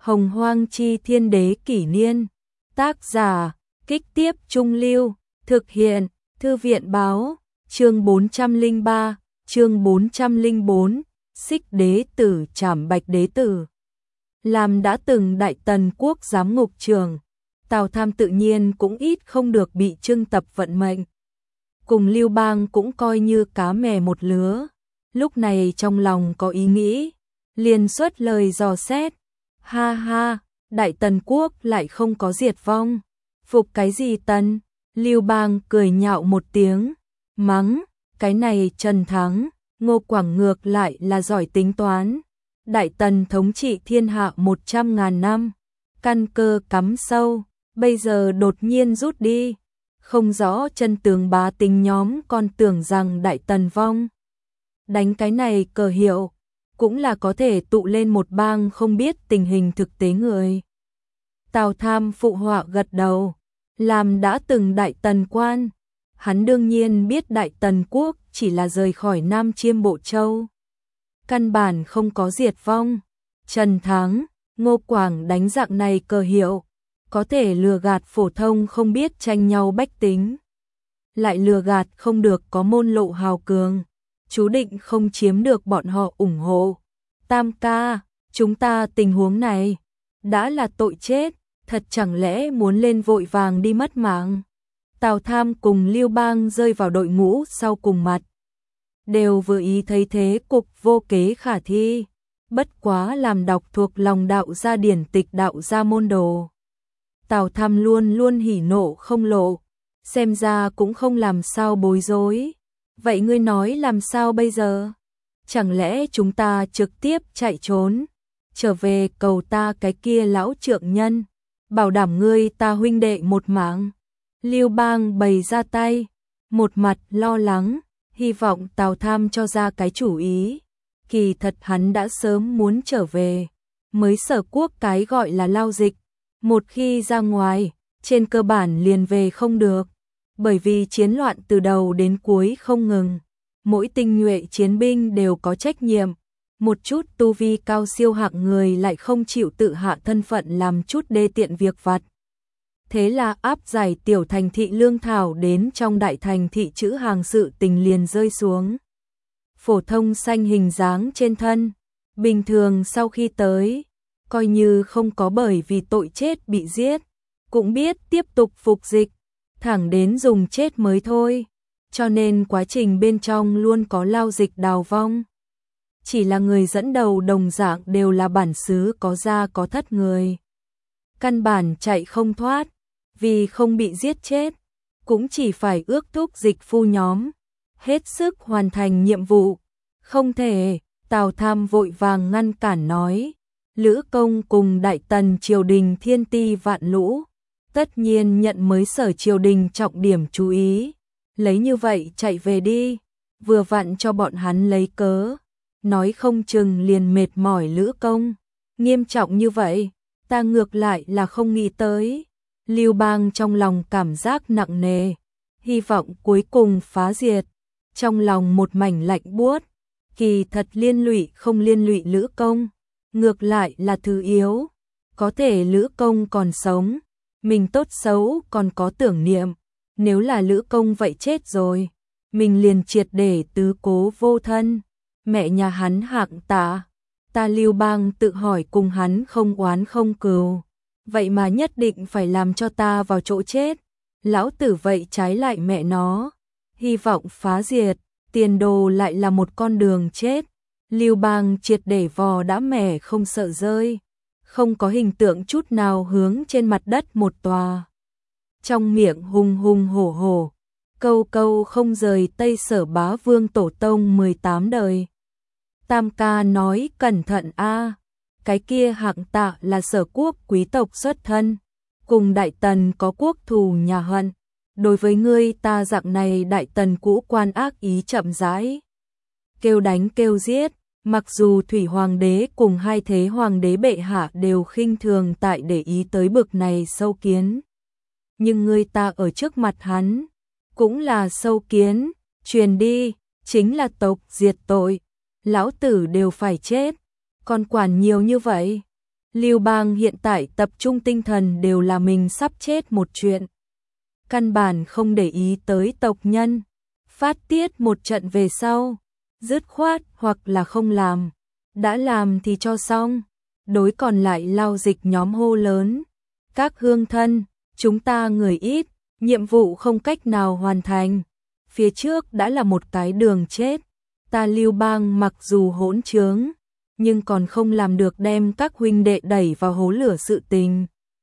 Hồng Hoang Chi Thiên Đế Kỷ Niên. Tác giả, Kích Tiếp Trung Lưu. Thực hiện, Thư viện báo. Chương 403, chương 404, Xích Đế Tử trảm Bạch Đế Tử. Làm đã từng Đại Tần Quốc giám ngục trưởng, Tào Tham tự nhiên cũng ít không được bị trưng tập vận mệnh. Cùng Lưu Bang cũng coi như cá mè một lứa, lúc này trong lòng có ý nghĩ, liền xuất lời dò xét. Ha ha, Đại Tần Quốc lại không có diệt vong. Phục cái gì Tần? Lưu Bang cười nhạo một tiếng, mắng, cái này Trần Thắng, Ngô Quảng ngược lại là giỏi tính toán. Đại Tần thống trị thiên hạ 100.000 năm, căn cơ cắm sâu, bây giờ đột nhiên rút đi. Không rõ chân tướng, bá tính nhóm còn tưởng rằng Đại Tần vong. Đánh cái này cờ hiệu, cũng là có thể tụ lên một bang không biết tình hình thực tế người. Tào Tham phụ họa gật đầu, làm đã từng Đại Tần quan, hắn đương nhiên biết Đại Tần Quốc chỉ là rời khỏi Nam Chiêm Bộ Châu, căn bản không có diệt vong. Trần Thắng, Ngô Quảng đánh dạng này cờ hiệu, có thể lừa gạt phổ thông không biết tranh nhau bách tính, lại lừa gạt không được có môn lộ hào cường, chú định không chiếm được bọn họ ủng hộ. Tam ca, chúng ta tình huống này đã là tội chết, thật chẳng lẽ muốn lên vội vàng đi mất mạng? Tào Tham cùng Lưu Bang rơi vào đội ngũ sau cùng mặt, đều vừa ý thấy thế cục vô kế khả thi, bất quá làm đọc thuộc lòng đạo gia điển tịch đạo gia môn đồ. Tào Tham luôn luôn hỉ nộ không lộ, xem ra cũng không làm sao bối rối. Vậy ngươi nói làm sao bây giờ? Chẳng lẽ chúng ta trực tiếp chạy trốn, trở về cầu ta cái kia lão trượng nhân, bảo đảm ngươi ta huynh đệ một mạng? Lưu Bang bày ra tay, một mặt lo lắng, hy vọng Tào Tham cho ra cái chủ ý. Kỳ thật hắn đã sớm muốn trở về, mới Sở Quốc cái gọi là lao dịch, một khi ra ngoài, trên cơ bản liền về không được, bởi vì chiến loạn từ đầu đến cuối không ngừng, mỗi tinh nhuệ chiến binh đều có trách nhiệm, một chút tu vi cao siêu hạng người lại không chịu tự hạ thân phận làm chút đê tiện việc vặt. Thế là áp giải tiểu thành thị lương thảo đến trong đại thành thị trữ hàng, sự tình liền rơi xuống. Phổ thông xanh hình dáng trên thân, bình thường sau khi tới, coi như không có bởi vì tội chết bị giết, cũng biết tiếp tục phục dịch, thẳng đến dùng chết mới thôi, cho nên quá trình bên trong luôn có lao dịch đào vong. Chỉ là người dẫn đầu đồng dạng đều là bản xứ có gia có thất người, căn bản chạy không thoát, vì không bị giết chết, cũng chỉ phải ước thúc dịch phu nhóm, hết sức hoàn thành nhiệm vụ. Không thể, Tào Tham vội vàng ngăn cản nói, Lữ Công cùng Đại Tần triều đình thiên ti vạn lũ, tất nhiên nhận mới Sở triều đình trọng điểm chú ý, lấy như vậy chạy về đi, vừa vặn cho bọn hắn lấy cớ, nói không chừng liền mệt mỏi Lữ Công. Nghiêm trọng như vậy, ta ngược lại là không nghĩ tới. Lưu Bang trong lòng cảm giác nặng nề, hy vọng cuối cùng phá diệt, trong lòng một mảnh lạnh buốt. Kỳ thật liên lụy không liên lụy Lữ Công, ngược lại là thứ yếu, có thể Lữ Công còn sống, mình tốt xấu còn có tưởng niệm, nếu là Lữ Công vậy chết rồi, mình liền triệt để tứ cố vô thân. Mẹ nhà hắn hạng tạ, ta Lưu Bang tự hỏi cùng hắn không oán không cừu, vậy mà nhất định phải làm cho ta vào chỗ chết. Lão tử vậy trái lại mẹ nó, hy vọng phá diệt, tiền đồ lại là một con đường chết. Lưu Bang triệt để vò đã mẻ không sợ rơi, không có hình tượng chút nào hướng trên mặt đất một tòa. Trong miệng hùng hùng hổ hổ, câu câu không rời Tây Sở Bá Vương tổ tông 18 đời. Tam ca nói cẩn thận a, cái kia hạng tạ là Sở Quốc quý tộc xuất thân, cùng Đại Tần có quốc thù nhà hận, đối với ngươi ta dạng này Đại Tần cũ quan ác ý chậm rãi, kêu đánh kêu giết, mặc dù Thủy Hoàng đế cùng hai thế Hoàng đế bệ hạ đều khinh thường tại để ý tới bực này sâu kiến, nhưng ngươi ta ở trước mặt hắn, cũng là sâu kiến, truyền đi, chính là tộc diệt tội, lão tử đều phải chết, còn quản nhiều như vậy. Lưu Bang hiện tại tập trung tinh thần đều là mình sắp chết một chuyện. Căn bản không để ý tới tộc nhân. Phát tiết một trận về sau, dứt khoát hoặc là không làm. Đã làm thì cho xong. Đối còn lại Lao Dịch nhóm hô lớn. Các hương thân, chúng ta người ít, nhiệm vụ không cách nào hoàn thành. Phía trước đã là một cái đường chết. Ta Lưu Bang mặc dù hỗn trướng, nhưng còn không làm được đem các huynh đệ đẩy vào hố lửa sự tình.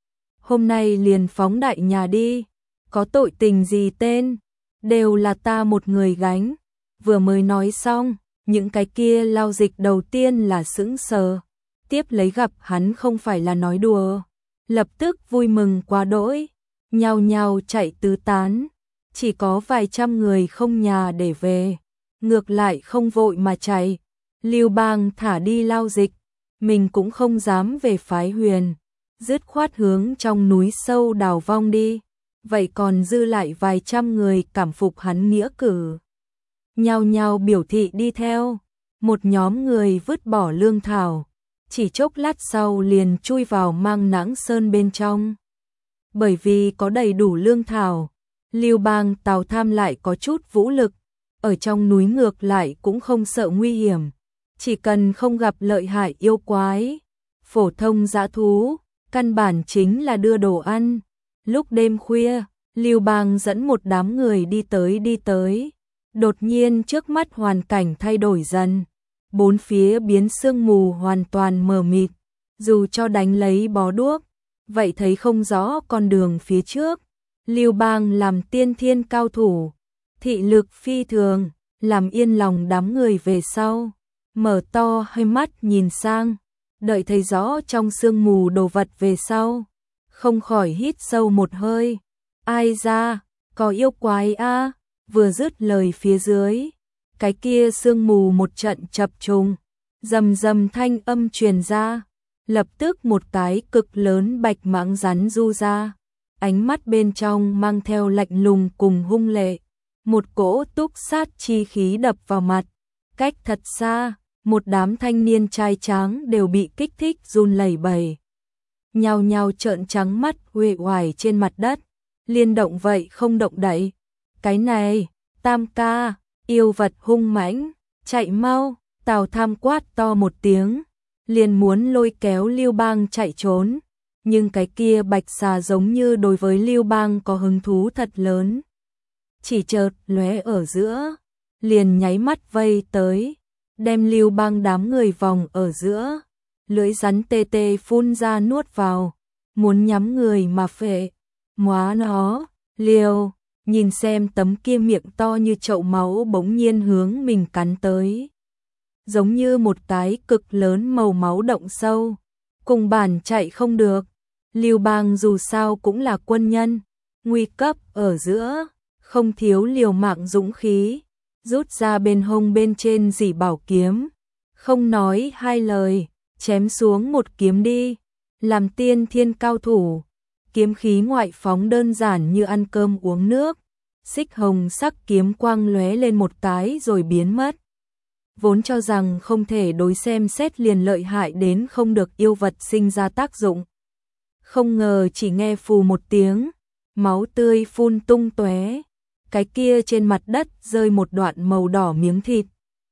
Hôm nay liền phóng đại nhà đi, có tội tình gì tên, đều là ta một người gánh. Vừa mới nói xong, những cái kia Lao Dịch đầu tiên là sững sờ, tiếp lấy gặp hắn không phải là nói đùa, lập tức vui mừng quá đỗi, nhao nhao chạy tứ tán, chỉ có vài trăm người không nhà để về, ngược lại không vội mà chạy. Lưu Bang thả đi Lao Dịch, mình cũng không dám về phái Huyền, dứt khoát hướng trong núi sâu đào vong đi, vậy còn dư lại vài trăm người cảm phục hắn nghĩa cử. Nhao nhao biểu thị đi theo, một nhóm người vứt bỏ lương thảo, chỉ chốc lát sau liền chui vào Mang Nãng Sơn bên trong. Bởi vì có đầy đủ lương thảo, Lưu Bang Tào Tham lại có chút vũ lực, ở trong núi ngược lại cũng không sợ nguy hiểm. Chỉ cần không gặp lợi hại yêu quái, phổ thông dã thú, căn bản chính là đưa đồ ăn. Lúc đêm khuya, Lưu Bang dẫn một đám người đi tới. Đột nhiên trước mắt hoàn cảnh thay đổi dần. Bốn phía biến sương mù hoàn toàn mờ mịt. Dù cho đánh lấy bó đuốc, vậy thấy không rõ con đường phía trước. Lưu Bang làm tiên thiên cao thủ, thị lực phi thường, làm yên lòng đám người về sau. Mở to hai mắt nhìn sang, đợi thấy rõ trong sương mù đồ vật về sau, không khỏi hít sâu một hơi. Ai ra, có yêu quái a? Vừa dứt lời phía dưới, cái kia sương mù một trận chập trùng, rầm rầm thanh âm truyền ra, lập tức một cái cực lớn bạch mãng rắn du ra, ánh mắt bên trong mang theo lạnh lùng cùng hung lệ, một cỗ túc sát chi khí đập vào mặt, cách thật xa. Một đám thanh niên trai tráng đều bị kích thích run lẩy bẩy, nhao nhao trợn trắng mắt uể oải trên mặt đất, liên động vậy không động đậy. Cái này, Tam ca, yêu vật hung mãnh, chạy mau! Tào Tham quát to một tiếng, liền muốn lôi kéo Lưu Bang chạy trốn, nhưng cái kia bạch xà giống như đối với Lưu Bang có hứng thú thật lớn, chỉ chợt lóe ở giữa, liền nháy mắt vây tới. Đem Lưu Bang đám người vòng ở giữa, lưỡi rắn tê tê phun ra nuốt vào, muốn nhắm người mà phệ. Móa nó, Liêu, nhìn xem tấm kia miệng to như chậu máu bỗng nhiên hướng mình cắn tới. Giống như một cái cực lớn màu máu động sâu, cùng bản chạy không được. Lưu Bang dù sao cũng là quân nhân, nguy cấp ở giữa, không thiếu liều mạng dũng khí. Rút ra bên hông bên trên dỉ bảo kiếm, không nói hai lời, chém xuống một kiếm đi, làm tiên thiên cao thủ, kiếm khí ngoại phóng đơn giản như ăn cơm uống nước, xích hồng sắc kiếm quang lóe lên một cái rồi biến mất. Vốn cho rằng không thể đối xem xét liền lợi hại đến không được yêu vật sinh ra tác dụng. Không ngờ chỉ nghe phù một tiếng, máu tươi phun tung tóe. Cái kia trên mặt đất rơi một đoạn màu đỏ miếng thịt,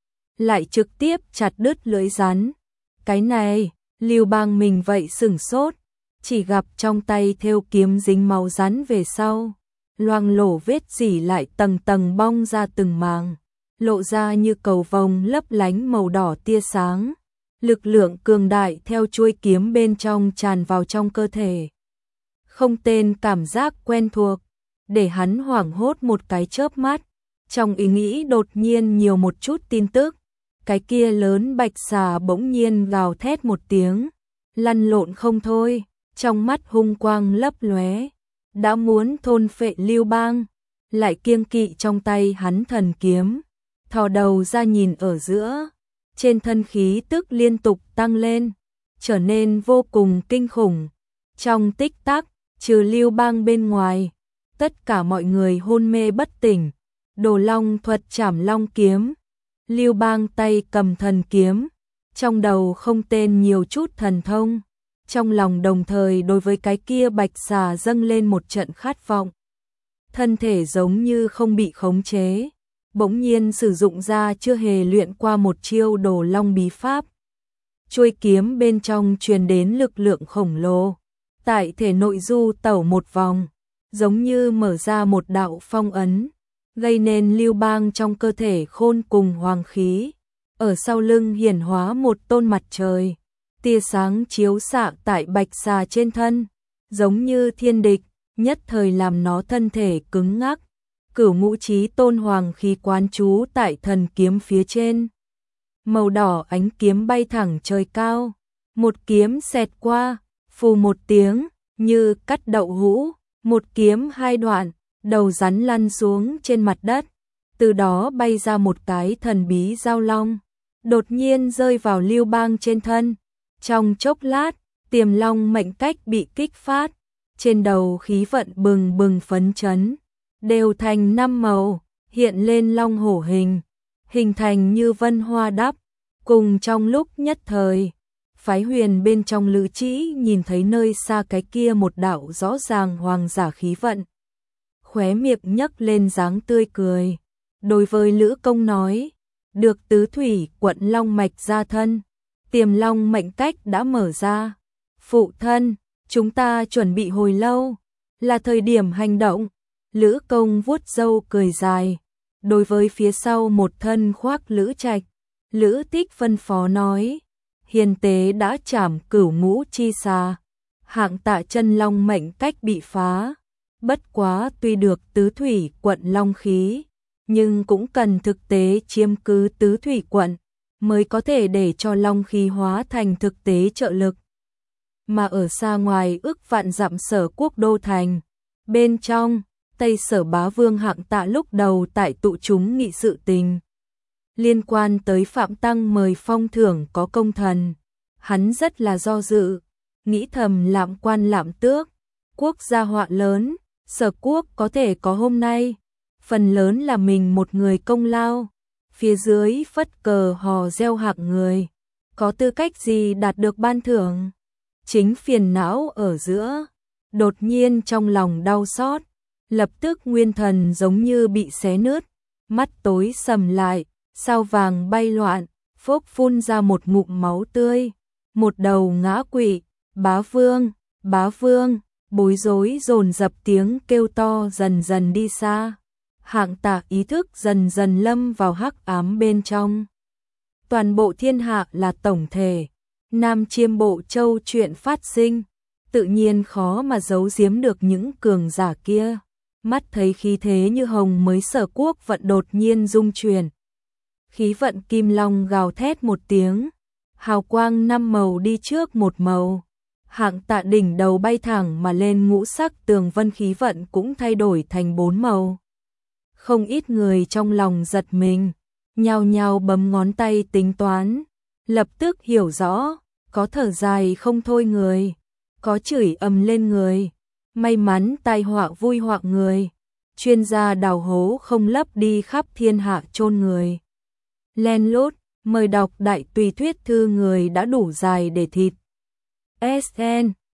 lại trực tiếp chặt đứt lưỡi rắn. Cái này, Lưu Bang mình vậy sửng sốt, chỉ gặp trong tay thêu kiếm dính máu rắn về sau, loang lổ vết rỉ lại tầng tầng bong ra từng màng, lộ ra như cầu vồng lấp lánh màu đỏ tia sáng. Lực lượng cường đại theo chuôi kiếm bên trong tràn vào trong cơ thể. Không tên cảm giác quen thuộc, để hắn hoảng hốt một cái chớp mắt, trong ý nghĩ đột nhiên nhiều một chút tin tức. Cái kia lớn bạch xà bỗng nhiên gào thét một tiếng, lăn lộn không thôi, trong mắt hung quang lấp lóe, đã muốn thôn phệ Lưu Bang, lại kiêng kỵ trong tay hắn thần kiếm, thò đầu ra nhìn ở giữa, trên thân khí tức liên tục tăng lên, trở nên vô cùng kinh khủng. Trong tích tắc, trừ Lưu Bang bên ngoài, tất cả mọi người hôn mê bất tỉnh. Đồ Long thuật chảm long kiếm, Lưu Bang tay cầm thần kiếm, trong đầu không tên nhiều chút thần thông, trong lòng đồng thời đối với cái kia bạch xà dâng lên một trận khát vọng. Thân thể giống như không bị khống chế, bỗng nhiên sử dụng ra chưa hề luyện qua một chiêu Đồ Long bí pháp. Chuôi kiếm bên trong truyền đến lực lượng khổng lồ, tại thể nội du tẩu một vòng, giống như mở ra một đạo phong ấn, gây nên lưu bang trong cơ thể khôn cùng hoàng khí. Ở sau lưng hiển hóa một tôn mặt trời, tia sáng chiếu xạ tại bạch xà trên thân, giống như thiên địch, nhất thời làm nó thân thể cứng ngắc. Cửu ngũ chí tôn hoàng khí quán trú tại thần kiếm phía trên. Màu đỏ ánh kiếm bay thẳng trời cao, một kiếm xẹt qua, phù một tiếng, như cắt đậu hũ, một kiếm hai đoạn, đầu rắn lăn xuống trên mặt đất, từ đó bay ra một cái thần bí giao long, đột nhiên rơi vào Lưu Bang trên thân. Trong chốc lát, Tiềm Long mệnh cách bị kích phát, trên đầu khí vận bừng bừng phấn chấn, đều thành 5 màu, hiện lên long hổ hình, hình thành như vân hoa đắp. Cùng trong lúc nhất thời, phái huyền bên trong Lữ Trĩ nhìn thấy nơi xa cái kia một đạo rõ ràng hoàng giả khí vận, khóe miệng nhấc lên dáng tươi cười, đối với Lữ Công nói, được tứ thủy quận long mạch ra thân, Tiềm Long mệnh cách đã mở ra. Phụ thân, chúng ta chuẩn bị hồi lâu, là thời điểm hành động. Lữ Công vuốt râu cười dài, đối với phía sau một thân khoác Lữ Trạch, Lữ Tích phân phó nói, hiền tế đã trảm cửu ngũ chi xà, hạng Tạ chân long mệnh cách bị phá, bất quá tuy được tứ thủy quận long khí, nhưng cũng cần thực tế chiếm cứ tứ thủy quận, mới có thể để cho long khí hóa thành thực tế trợ lực. Mà ở xa ngoài ước vạn dặm Sở Quốc đô thành, bên trong, Tây Sở Bá Vương hạng Tạ lúc đầu tại tụ chúng nghị sự tình. Liên quan tới Phạm Tăng mời phong thưởng có công thần, hắn rất là do dự, nghĩ thầm lạm quan lạm tước, quốc gia họa lớn, Sở Quốc có thể có hôm nay, phần lớn là mình một người công lao, phía dưới phất cờ hò reo hạng người, có tư cách gì đạt được ban thưởng. Chính phiền não ở giữa, đột nhiên trong lòng đau xót, lập tức nguyên thần giống như bị xé nứt, mắt tối sầm lại, sao vàng bay loạn, phốc phun ra một ngụm máu tươi, một đầu ngã quỵ. Bá Vương, bối rối dồn dập tiếng kêu to dần dần đi xa. Hạng Tạ ý thức dần dần lâm vào hắc ám bên trong. Toàn bộ thiên hạ là tổng thể, Nam Chiêm Bộ Châu chuyện phát sinh, tự nhiên khó mà giấu giếm được những cường giả kia. Mắt thấy khí thế như hồng mới Sở Quốc vận đột nhiên rung chuyển. Khí vận kim long gào thét một tiếng, hào quang 5 màu đi trước một màu. Hạng Tạ đỉnh đầu bay thẳng mà lên, ngũ sắc tường vân khí vận cũng thay đổi thành 4 màu. Không ít người trong lòng giật mình, nhao nhao bấm ngón tay tính toán, lập tức hiểu rõ, có thở dài không thôi người, có chửi ầm lên người, may mắn tai họa vui họa người, chuyên gia đào hố không lấp đi khắp thiên hạ chôn người. Len lút, mời đọc đại tùy thuyết thư người đã đủ dài để thịt. SN